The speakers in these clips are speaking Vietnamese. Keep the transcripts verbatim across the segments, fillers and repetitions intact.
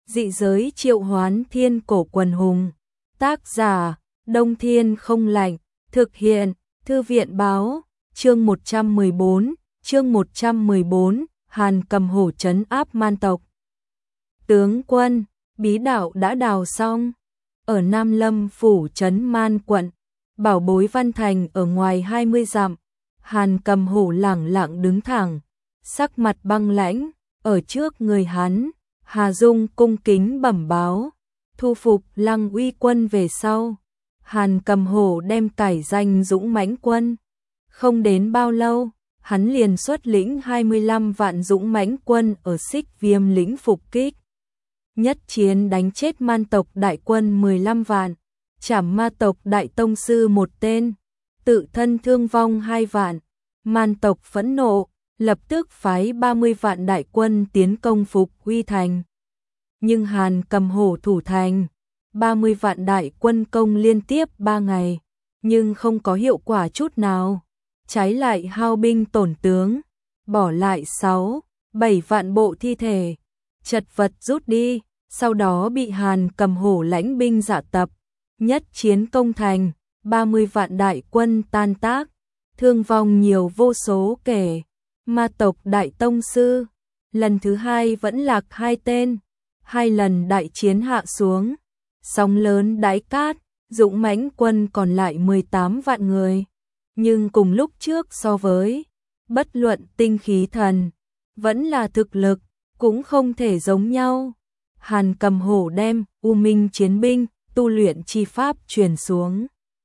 Dị giới triệu hoán thiên cổ quần hùng. Tác giả, Đông Thiên không lạnh. Thực hiện, Thư viện báo. Chương một trăm mười bốn, chương một trăm mười bốn, Hàn Cầm Hổ trấn áp man tộc. Tướng quân, bí đạo đã đào xong. Ở Nam Lâm phủ trấn Man quận, bảo bối Văn Thành ở ngoài hai mươi dặm. Hàn Cầm Hổ lẳng lặng đứng thẳng, sắc mặt băng lãnh. Ở trước người hắn, Hà Dung cung kính bẩm báo, thu phục Lăng Uy quân về sau. Hàn Cầm Hổ đem cải danh dũng mãnh quân. Không đến bao lâu, hắn liền xuất lĩnh hai mươi lăm vạn dũng mãnh quân ở Xích Viêm lĩnh phục kích. Nhất chiến đánh chết man tộc đại quân mười lăm vạn, chảm ma tộc đại tông sư một tên, tự thân thương vong hai vạn. Man tộc phẫn nộ, lập tức phái ba mươi vạn đại quân tiến công Phục Uy thành. Nhưng Hàn Cầm Hổ thủ thành, ba mươi vạn đại quân công liên tiếp ba ngày, nhưng không có hiệu quả chút nào. Trái lại hao binh tổn tướng, bỏ lại sáu, bảy vạn bộ thi thể, chật vật rút đi, sau đó bị Hàn Cầm Hổ lãnh binh dạ tập. Nhất chiến công thành, ba mươi vạn đại quân tan tác, thương vong nhiều vô số kể. Ma tộc đại tông sư, lần thứ hai vẫn lạc hai tên, hai lần đại chiến hạ xuống. Sóng lớn đãi cát, dũng mãnh quân còn lại mười tám vạn người. Nhưng cùng lúc trước so với, bất luận tinh khí thần, vẫn là thực lực, cũng không thể giống nhau. Hàn Cầm Hổ đem U Minh chiến binh, tu luyện chi pháp truyền xuống.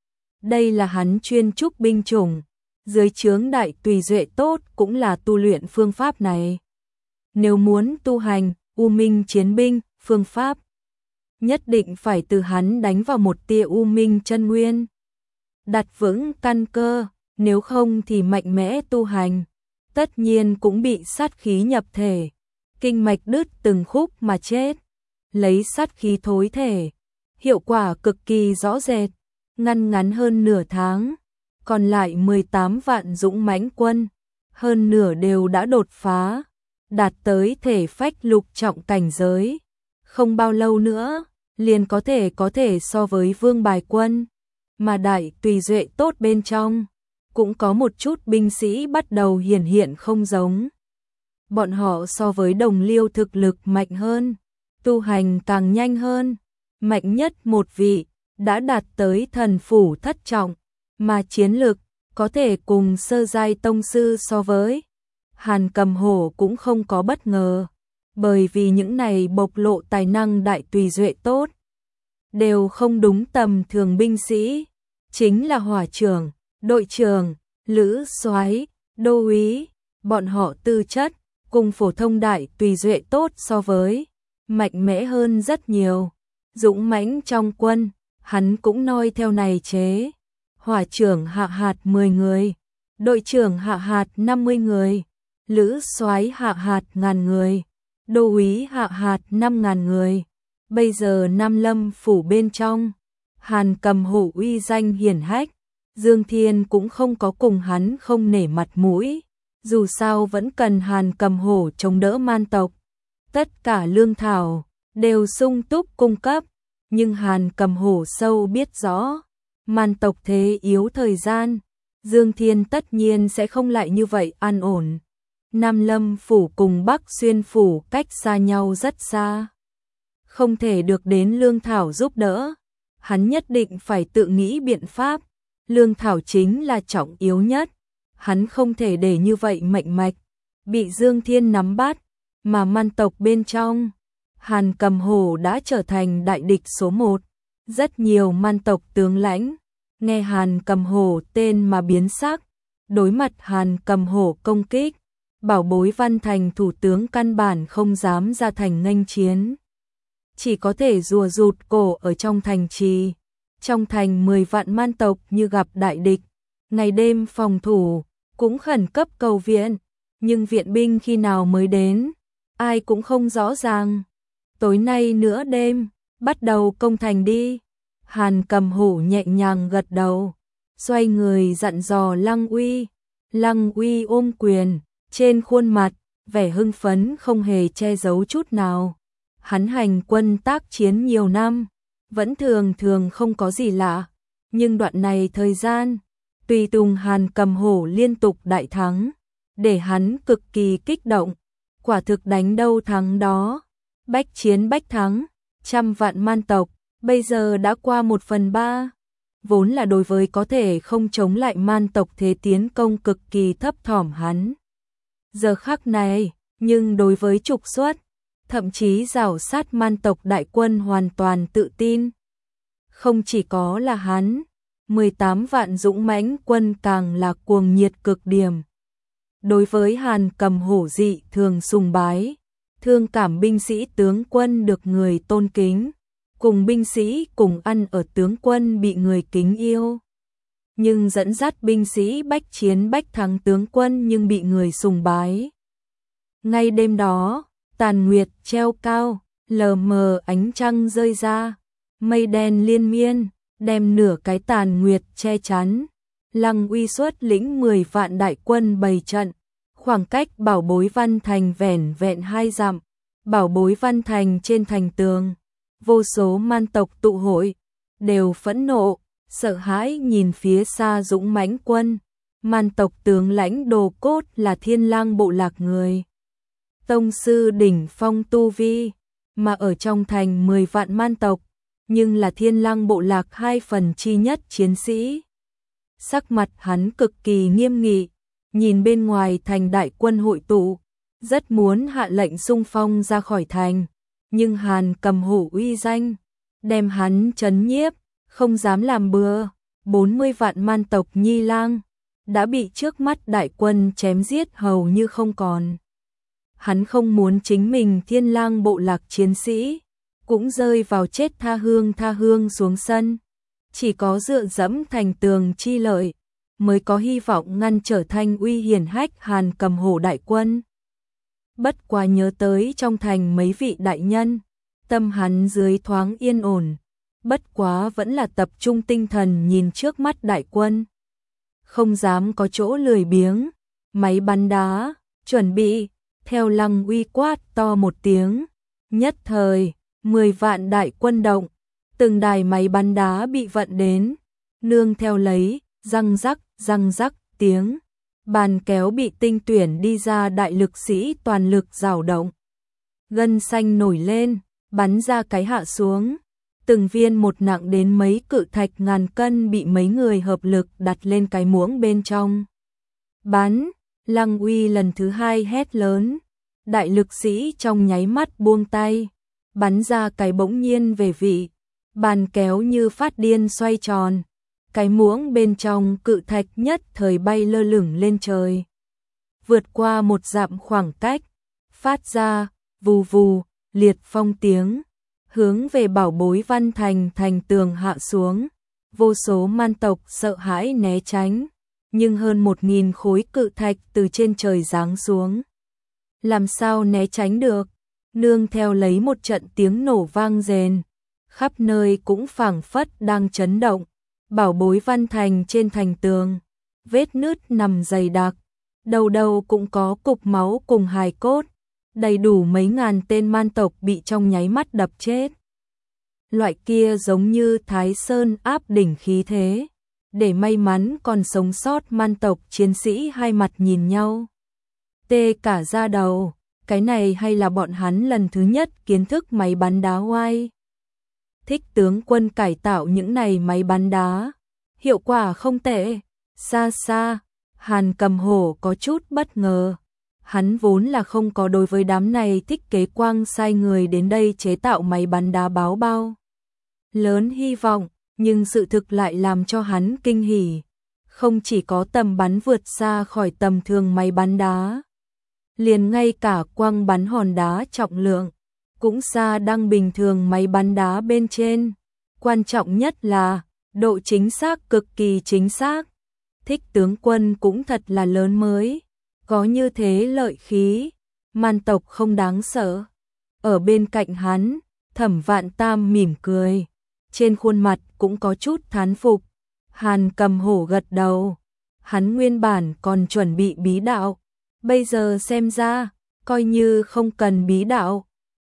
Đây là hắn chuyên trúc binh chủng, dưới trướng đại tùy duệ tốt cũng là tu luyện phương pháp này. Nếu muốn tu hành U Minh chiến binh, phương pháp, nhất định phải từ hắn đánh vào một tia U Minh chân nguyên. Đặt vững căn cơ, nếu không thì mạnh mẽ tu hành, tất nhiên cũng bị sát khí nhập thể, kinh mạch đứt từng khúc mà chết. Lấy sát khí thối thể, hiệu quả cực kỳ rõ rệt, ngăn ngắn hơn nửa tháng, còn lại mười tám vạn dũng mãnh quân, hơn nửa đều đã đột phá, đạt tới thể phách lục trọng cảnh giới. Không bao lâu nữa, liền có thể có thể so với Vương Bài quân, mà đại tùy duệ tốt bên trong, cũng có một chút binh sĩ bắt đầu hiển hiện không giống. Bọn họ so với Đồng Liêu thực lực mạnh hơn, tu hành càng nhanh hơn, mạnh nhất một vị, đã đạt tới thần phủ thất trọng, mà chiến lực có thể cùng sơ giai tông sư so với. Hàn Cầm Hổ cũng không có bất ngờ, bởi vì những này bộc lộ tài năng đại tùy duệ tốt, đều không đúng tầm thường binh sĩ, chính là hỏa trưởng, đội trưởng, lữ soái, đô úy, bọn họ tư chất, cùng phổ thông đại tùy duệ tốt so với, mạnh mẽ hơn rất nhiều. Dũng mãnh trong quân, hắn cũng noi theo này chế. Hỏa trưởng hạ hạt mười người, đội trưởng hạ hạt năm mươi người, lữ soái hạ hạt ngàn người, đô úy hạ hạt năm ngàn người. Bây giờ Nam Lâm phủ bên trong, Hàn Cầm Hổ uy danh hiển hách, Dương Thiên cũng không có cùng hắn không nể mặt mũi, dù sao vẫn cần Hàn Cầm Hổ chống đỡ man tộc. Tất cả lương thảo đều sung túc cung cấp, nhưng Hàn Cầm Hổ sâu biết rõ, man tộc thế yếu thời gian, Dương Thiên tất nhiên sẽ không lại như vậy an ổn. Nam Lâm phủ cùng Bắc Xuyên phủ cách xa nhau rất xa, không thể được đến lương thảo giúp đỡ, hắn nhất định phải tự nghĩ biện pháp. Lương thảo chính là trọng yếu nhất, hắn không thể để như vậy mệnh mạch bị Dương Thiên nắm bắt, mà man tộc bên trong, Hàn Cầm Hổ đã trở thành đại địch số một. Rất nhiều man tộc tướng lãnh nghe Hàn Cầm Hổ tên mà biến sắc, đối mặt Hàn Cầm Hổ công kích, bảo bối Văn Thành thủ tướng căn bản không dám ra thành nghênh chiến, chỉ có thể rùa rụt cổ ở trong thành trì. Trong thành mười vạn man tộc như gặp đại địch, ngày đêm phòng thủ, cũng khẩn cấp cầu viện, nhưng viện binh khi nào mới đến, ai cũng không rõ ràng. Tối nay nửa đêm, bắt đầu công thành đi. Hàn Cầm Hổ nhẹ nhàng gật đầu, xoay người dặn dò Lăng Uy. Lăng Uy ôm quyền, trên khuôn mặt, vẻ hưng phấn không hề che giấu chút nào. Hắn hành quân tác chiến nhiều năm, vẫn thường thường không có gì lạ, nhưng đoạn này thời gian, tùy tùng Hàn Cầm Hổ liên tục đại thắng, để hắn cực kỳ kích động, quả thực đánh đâu thắng đó, bách chiến bách thắng, trăm vạn man tộc, bây giờ đã qua một phần ba, vốn là đối với có thể không chống lại man tộc thế tiến công cực kỳ thấp thỏm hắn. Giờ khắc này, nhưng đối với trục xuất, thậm chí rảo sát man tộc đại quân hoàn toàn tự tin. Không chỉ có là hắn, mười tám vạn dũng mãnh quân càng là cuồng nhiệt cực điểm. Đối với Hàn Cầm Hổ dị thường sùng bái, thương cảm binh sĩ tướng quân được người tôn kính, cùng binh sĩ cùng ăn ở tướng quân bị người kính yêu. Nhưng dẫn dắt binh sĩ bách chiến bách thắng tướng quân nhưng bị người sùng bái. Ngay đêm đó, tàn nguyệt treo cao, lờ mờ ánh trăng rơi ra, mây đen liên miên, đem nửa cái tàn nguyệt che chắn. Lăng Uy xuất lĩnh mười vạn đại quân bày trận, khoảng cách Bảo Bối Văn Thành vẻn vẹn hai dặm. Bảo Bối Văn Thành trên thành tường, vô số man tộc tụ hội, đều phẫn nộ, sợ hãi nhìn phía xa dũng mãnh quân. Man tộc tướng lãnh Đồ Cốt là Thiên Lang bộ lạc người tông sư đỉnh phong tu vi, mà ở trong thành mười vạn man tộc, nhưng là Thiên Lang bộ lạc hai phần chi nhất chiến sĩ. Sắc mặt hắn cực kỳ nghiêm nghị, nhìn bên ngoài thành đại quân hội tụ, rất muốn hạ lệnh xung phong ra khỏi thành, nhưng Hàn Cầm Hổ uy danh, đem hắn trấn nhiếp, không dám làm bừa. bốn mươi vạn man tộc Nhi Lang đã bị trước mắt đại quân chém giết hầu như không còn. Hắn không muốn chính mình Thiên Lang bộ lạc chiến sĩ cũng rơi vào chết tha hương tha hương xuống sân, chỉ có dựa dẫm thành tường chi lợi mới có hy vọng ngăn trở thành uy hiển hách Hàn Cầm Hổ đại quân. Bất quá nhớ tới trong thành mấy vị đại nhân, tâm hắn dưới thoáng yên ổn, bất quá vẫn là tập trung tinh thần nhìn trước mắt đại quân. Không dám có chỗ lười biếng, máy bắn đá, chuẩn bị, theo Lăng Uy quát to một tiếng. Nhất thời, mười vạn đại quân động, từng đài máy bắn đá bị vận đến, nương theo lấy, răng rắc, răng rắc tiếng. Bàn kéo bị tinh tuyển đi ra đại lực sĩ toàn lực rào động. Gân xanh nổi lên, bắn ra cái hạ xuống. Từng viên một nặng đến mấy cự thạch ngàn cân bị mấy người hợp lực đặt lên cái muỗng bên trong. Bắn, Lăng Uy lần thứ hai hét lớn. Đại lực sĩ trong nháy mắt buông tay, bắn ra cái bỗng nhiên về vị. Bàn kéo như phát điên xoay tròn. Cái muỗng bên trong cự thạch nhất thời bay lơ lửng lên trời. Vượt qua một dặm khoảng cách, phát ra, vù vù, liệt phong tiếng, hướng về Bảo Bối Văn Thành thành tường hạ xuống. Vô số man tộc sợ hãi né tránh, nhưng hơn một nghìn khối cự thạch từ trên trời giáng xuống. Làm sao né tránh được, nương theo lấy một trận tiếng nổ vang rền, khắp nơi cũng phảng phất đang chấn động. Bảo Bối Văn Thành trên thành tường, vết nứt nằm dày đặc, đầu đầu cũng có cục máu cùng hài cốt, đầy đủ mấy ngàn tên man tộc bị trong nháy mắt đập chết. Loại kia giống như Thái Sơn áp đỉnh khí thế, để may mắn còn sống sót man tộc chiến sĩ hai mặt nhìn nhau. Tê cả da đầu, cái này hay là bọn hắn lần thứ nhất kiến thức máy bắn đá oai. Thích tướng quân cải tạo những này máy bắn đá, hiệu quả không tệ. Xa xa, Hàn Cầm Hổ có chút bất ngờ. Hắn vốn là không có đối với đám này thích kế quang sai người đến đây chế tạo máy bắn đá báo bao lớn hy vọng, nhưng sự thực lại làm cho hắn kinh hỉ. Không chỉ có tầm bắn vượt xa khỏi tầm thường máy bắn đá, liền ngay cả quang bắn hòn đá trọng lượng cũng xa đăng bình thường máy bắn đá bên trên. Quan trọng nhất là độ chính xác cực kỳ chính xác. Thích tướng quân cũng thật là lớn mới, có như thế lợi khí, man tộc không đáng sợ. Ở bên cạnh hắn, Thẩm Vạn Tam mỉm cười, trên khuôn mặt cũng có chút thán phục. Hàn Cầm Hổ gật đầu, hắn nguyên bản còn chuẩn bị bí đạo, bây giờ xem ra, coi như không cần bí đạo,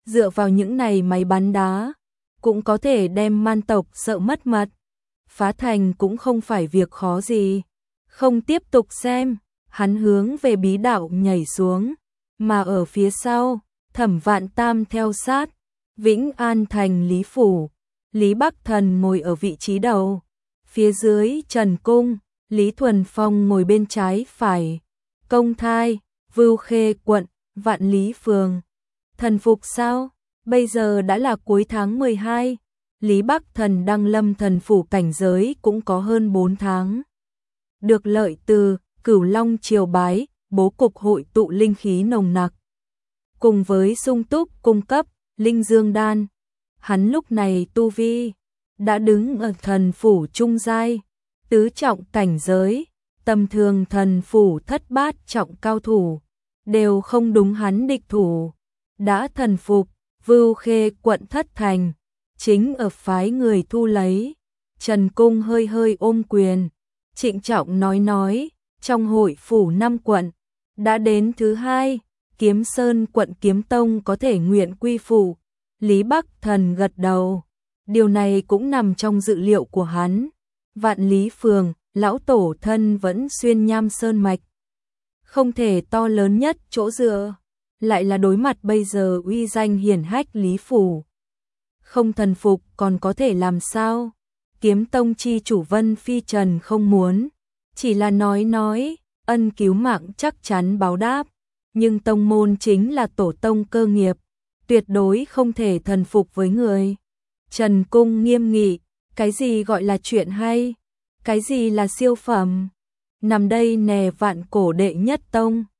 dựa vào những này máy bắn đá, cũng có thể đem man tộc sợ mất mật. Phá thành cũng không phải việc khó gì. Không tiếp tục xem, hắn hướng về bí đạo nhảy xuống, mà ở phía sau, Thẩm Vạn Tam theo sát, Vĩnh An thành Lý Phủ, Lý Bắc Thần ngồi ở vị trí đầu, phía dưới Trần Cung, Lý Thuần Phong ngồi bên trái phải, Công Thai, Vưu Khê quận, Vạn Lý phường. Thần phục sao? Bây giờ đã là cuối tháng mười hai, Lý Bắc Thần đăng lâm thần phủ cảnh giới cũng có hơn bốn tháng. Được lợi từ Cửu Long triều bái, bố cục hội tụ linh khí nồng nặc. Cùng với sung túc cung cấp, linh dương đan. Hắn lúc này tu vi, đã đứng ở thần phủ trung giai, tứ trọng cảnh giới, tầm thường thần phủ thất bát trọng cao thủ, đều không đúng hắn địch thủ. Đã thần phục, Vưu Khê quận thất thành, chính ở phái người thu lấy. Trần Cung hơi hơi ôm quyền, trịnh trọng nói nói, trong hội phủ năm quận, đã đến thứ hai, Kiếm Sơn quận Kiếm Tông có thể nguyện quy phủ. Lý Bắc Thần gật đầu, điều này cũng nằm trong dự liệu của hắn. Vạn Lý phường, lão tổ thân vẫn xuyên Nham Sơn mạch, không thể to lớn nhất chỗ dựa, lại là đối mặt bây giờ uy danh hiển hách Lý phủ. Không thần phục còn có thể làm sao? Kiếm Tông chi chủ Vân Phi Trần không muốn, chỉ là nói nói, ân cứu mạng chắc chắn báo đáp, nhưng tông môn chính là tổ tông cơ nghiệp, tuyệt đối không thể thần phục với người. Trần Cung nghiêm nghị, cái gì gọi là chuyện hay? Cái gì là siêu phẩm? Nằm đây nè vạn cổ đệ nhất tông,